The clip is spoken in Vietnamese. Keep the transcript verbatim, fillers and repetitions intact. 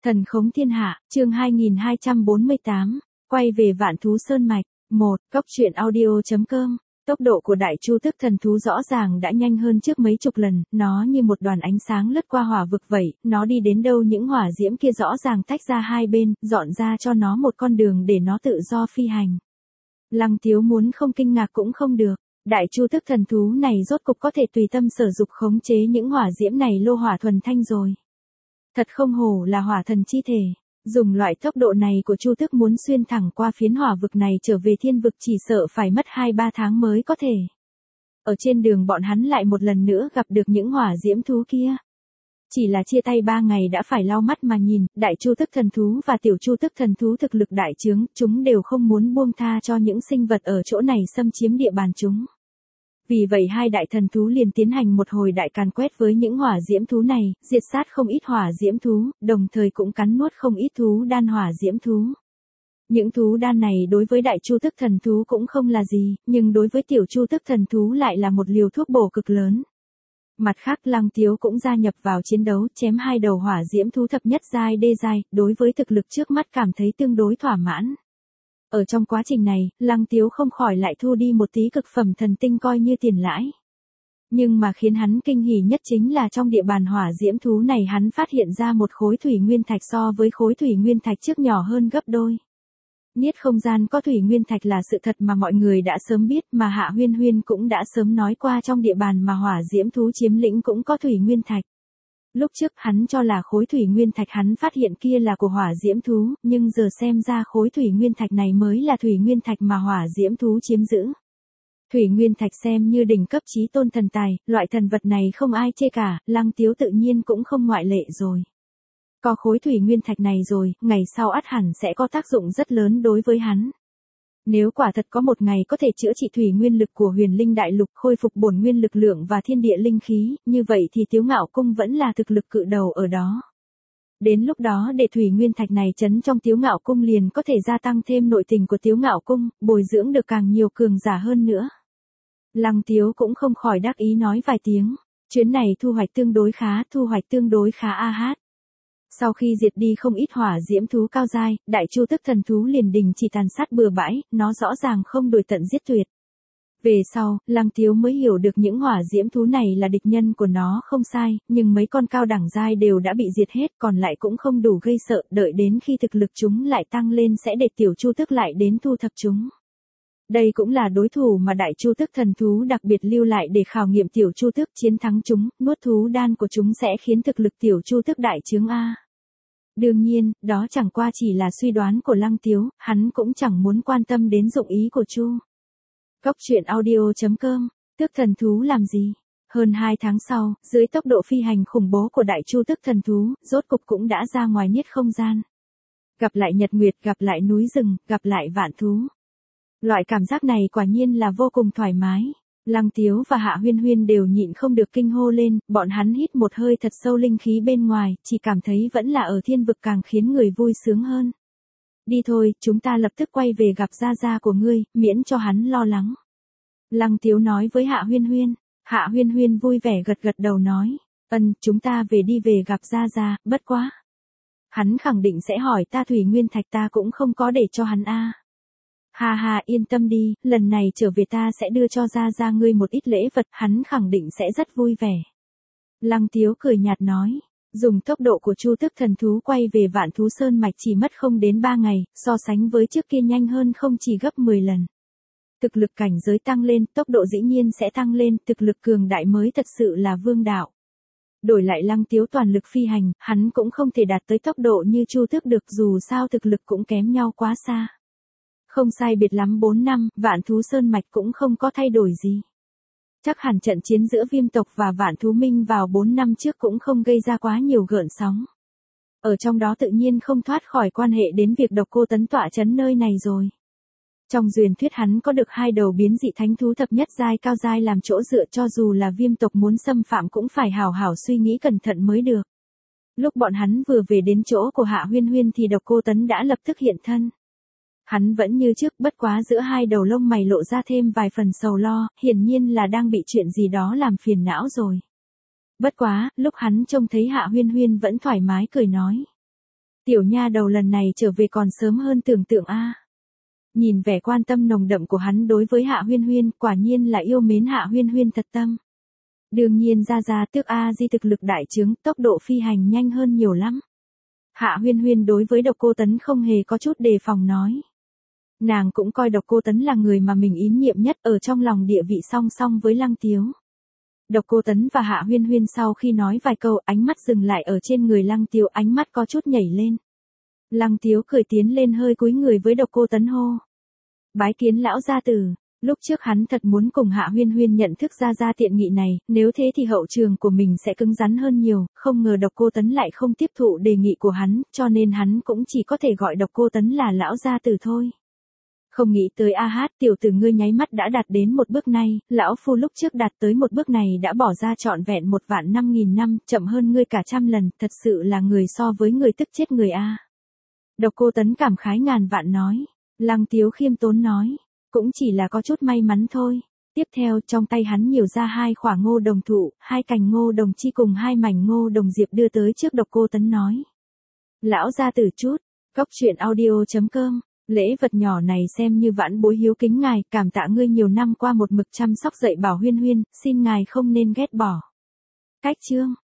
Thần khống thiên hạ, chương hai nghìn hai trăm bốn mươi tám, quay về Vạn Thú Sơn Mạch. một. Cốc truyện audio.com. Tốc độ của đại chu tức thần thú rõ ràng đã nhanh hơn trước mấy chục lần, nó như một đoàn ánh sáng lướt qua hỏa vực vậy, nó đi đến đâu những hỏa diễm kia rõ ràng tách ra hai bên, dọn ra cho nó một con đường để nó tự do phi hành. Lăng Tiếu muốn không kinh ngạc cũng không được, đại chu tức thần thú này rốt cục có thể tùy tâm sở dục khống chế những hỏa diễm này lô hỏa thuần thanh rồi. Thật không hổ là hỏa thần chi thể, dùng loại tốc độ này của Chu Tước muốn xuyên thẳng qua phiến hỏa vực này trở về thiên vực chỉ sợ phải mất hai ba tháng mới có thể. Ở trên đường bọn hắn lại một lần nữa gặp được những hỏa diễm thú kia. Chỉ là chia tay ba ngày đã phải lau mắt mà nhìn, đại chu tức thần thú và tiểu chu tức thần thú thực lực đại trướng, chúng đều không muốn buông tha cho những sinh vật ở chỗ này xâm chiếm địa bàn chúng. Vì vậy hai đại thần thú liền tiến hành một hồi đại càn quét với những hỏa diễm thú này, diệt sát không ít hỏa diễm thú, đồng thời cũng cắn nuốt không ít thú đan hỏa diễm thú. Những thú đan này đối với đại chu tức thần thú cũng không là gì, nhưng đối với tiểu chu tức thần thú lại là một liều thuốc bổ cực lớn. Mặt khác Lăng Tiếu cũng gia nhập vào chiến đấu, chém hai đầu hỏa diễm thú thập nhất giai đê giai, đối với thực lực trước mắt cảm thấy tương đối thỏa mãn. Ở trong quá trình này, Lăng Tiếu không khỏi lại thu đi một tí cực phẩm thần tinh coi như tiền lãi. Nhưng mà khiến hắn kinh hỉ nhất chính là trong địa bàn hỏa diễm thú này hắn phát hiện ra một khối thủy nguyên thạch so với khối thủy nguyên thạch trước nhỏ hơn gấp đôi. Niết không gian có thủy nguyên thạch là sự thật mà mọi người đã sớm biết, mà Hạ Huyên Huyên cũng đã sớm nói qua trong địa bàn mà hỏa diễm thú chiếm lĩnh cũng có thủy nguyên thạch. Lúc trước hắn cho là khối thủy nguyên thạch hắn phát hiện kia là của hỏa diễm thú, nhưng giờ xem ra khối thủy nguyên thạch này mới là thủy nguyên thạch mà hỏa diễm thú chiếm giữ. Thủy nguyên thạch xem như đỉnh cấp chí tôn thần tài, loại thần vật này không ai chê cả, Lăng Tiếu tự nhiên cũng không ngoại lệ rồi. Có khối thủy nguyên thạch này rồi, ngày sau ắt hẳn sẽ có tác dụng rất lớn đối với hắn. Nếu quả thật có một ngày có thể chữa trị thủy nguyên lực của huyền linh đại lục, khôi phục bổn nguyên lực lượng và thiên địa linh khí, như vậy thì Tiếu Ngạo Cung vẫn là thực lực cự đầu ở đó. Đến lúc đó để thủy nguyên thạch này trấn trong Tiếu Ngạo Cung liền có thể gia tăng thêm nội tình của Tiếu Ngạo Cung, bồi dưỡng được càng nhiều cường giả hơn nữa. Lăng Tiếu cũng không khỏi đắc ý nói vài tiếng, chuyến này thu hoạch tương đối khá, thu hoạch tương đối khá a hát. Sau khi diệt đi không ít hỏa diễm thú cao giai, đại chu tức thần thú liền đình chỉ tàn sát bừa bãi, nó rõ ràng không đuổi tận giết tuyệt. Về sau, Lăng Tiếu mới hiểu được những hỏa diễm thú này là địch nhân của nó không sai, nhưng mấy con cao đẳng giai đều đã bị diệt hết, còn lại cũng không đủ gây sợ, đợi đến khi thực lực chúng lại tăng lên sẽ để tiểu chu tức lại đến thu thập chúng. Đây cũng là đối thủ mà đại chu tức thần thú đặc biệt lưu lại để khảo nghiệm tiểu chu tức, chiến thắng chúng, nuốt thú đan của chúng sẽ khiến thực lực tiểu chu tức đại trướng A. Đương nhiên, đó chẳng qua chỉ là suy đoán của Lăng Tiếu, hắn cũng chẳng muốn quan tâm đến dụng ý của Chu. Cốc truyện audio.com, tước thần thú làm gì? Hơn hai tháng sau, dưới tốc độ phi hành khủng bố của đại chu tức thần thú, rốt cục cũng đã ra ngoài niết không gian. Gặp lại nhật nguyệt, gặp lại núi rừng, gặp lại vạn thú. Loại cảm giác này quả nhiên là vô cùng thoải mái. Lăng Tiếu và Hạ Huyên Huyên đều nhịn không được kinh hô lên, bọn hắn hít một hơi thật sâu linh khí bên ngoài, chỉ cảm thấy vẫn là ở thiên vực càng khiến người vui sướng hơn. Đi thôi, chúng ta lập tức quay về gặp gia gia của ngươi, miễn cho hắn lo lắng. Lăng Tiếu nói với Hạ Huyên Huyên. Hạ Huyên Huyên vui vẻ gật gật đầu nói, ân, chúng ta về đi về gặp gia gia, bất quá. Hắn khẳng định sẽ hỏi ta thủy nguyên thạch ta cũng không có để cho hắn a. Ha ha, yên tâm đi, lần này trở về ta sẽ đưa cho gia gia ngươi một ít lễ vật, hắn khẳng định sẽ rất vui vẻ. Lăng Tiếu cười nhạt nói, dùng tốc độ của chu tức thần thú quay về Vạn Thú Sơn Mạch chỉ mất không đến ba ngày, so sánh với trước kia nhanh hơn không chỉ gấp mười lần. Thực lực cảnh giới tăng lên, tốc độ dĩ nhiên sẽ tăng lên, thực lực cường đại mới thật sự là vương đạo. Đổi lại Lăng Tiếu toàn lực phi hành, hắn cũng không thể đạt tới tốc độ như Chu Tước được, dù sao thực lực cũng kém nhau quá xa. Không sai biệt lắm bốn năm, Vạn Thú Sơn Mạch cũng không có thay đổi gì. Chắc hẳn trận chiến giữa Viêm tộc và Vạn Thú Minh vào bốn năm trước cũng không gây ra quá nhiều gợn sóng. Ở trong đó tự nhiên không thoát khỏi quan hệ đến việc Độc Cô Tấn tọa trấn nơi này rồi. Trong truyền thuyết hắn có được hai đầu biến dị thánh thú thập nhất giai cao giai làm chỗ dựa, cho dù là Viêm tộc muốn xâm phạm cũng phải hào hảo suy nghĩ cẩn thận mới được. Lúc bọn hắn vừa về đến chỗ của Hạ Huyên Huyên thì Độc Cô Tấn đã lập tức hiện thân. Hắn vẫn như trước, bất quá giữa hai đầu lông mày lộ ra thêm vài phần sầu lo, hiển nhiên là đang bị chuyện gì đó làm phiền não rồi. Bất quá, lúc hắn trông thấy Hạ Huyên Huyên vẫn thoải mái cười nói. Tiểu nha đầu lần này trở về còn sớm hơn tưởng tượng a. Nhìn vẻ quan tâm nồng đậm của hắn đối với Hạ Huyên Huyên, quả nhiên là yêu mến Hạ Huyên Huyên thật tâm. Đương nhiên ra ra tước A Di thực lực đại trướng, tốc độ phi hành nhanh hơn nhiều lắm. Hạ Huyên Huyên đối với Độc Cô Tấn không hề có chút đề phòng nói. Nàng cũng coi Độc Cô Tấn là người mà mình tín nhiệm nhất, ở trong lòng địa vị song song với Lăng Tiếu. Độc Cô Tấn và Hạ Huyên Huyên sau khi nói vài câu, ánh mắt dừng lại ở trên người Lăng Tiếu, ánh mắt có chút nhảy lên. Lăng Tiếu cười tiến lên hơi cúi người với Độc Cô Tấn hô. Bái kiến lão gia tử. Lúc trước hắn thật muốn cùng Hạ Huyên Huyên nhận thức ra ra tiện nghị này, nếu thế thì hậu trường của mình sẽ cứng rắn hơn nhiều, không ngờ Độc Cô Tấn lại không tiếp thụ đề nghị của hắn, cho nên hắn cũng chỉ có thể gọi Độc Cô Tấn là lão gia tử thôi. Không nghĩ tới a hát, tiểu tử ngươi nháy mắt đã đạt đến một bước này, lão phu lúc trước đạt tới một bước này đã bỏ ra trọn vẹn một vạn năm nghìn năm, chậm hơn ngươi cả trăm lần, thật sự là người so với người tức chết người a. Độc Cô Tấn cảm khái ngàn vạn nói. Lăng Tiếu khiêm tốn nói. Cũng chỉ là có chút may mắn thôi. Tiếp theo trong tay hắn nhiều ra hai khỏa ngô đồng thụ, hai cành ngô đồng chi cùng hai mảnh ngô đồng diệp đưa tới trước Độc Cô Tấn nói. Lão gia tử chút, cốc truyện audio chấm com, lễ vật nhỏ này xem như vãn bối hiếu kính ngài, cảm tạ ngươi nhiều năm qua một mực chăm sóc dạy bảo Huyên Huyên, xin ngài không nên ghét bỏ. Cách chương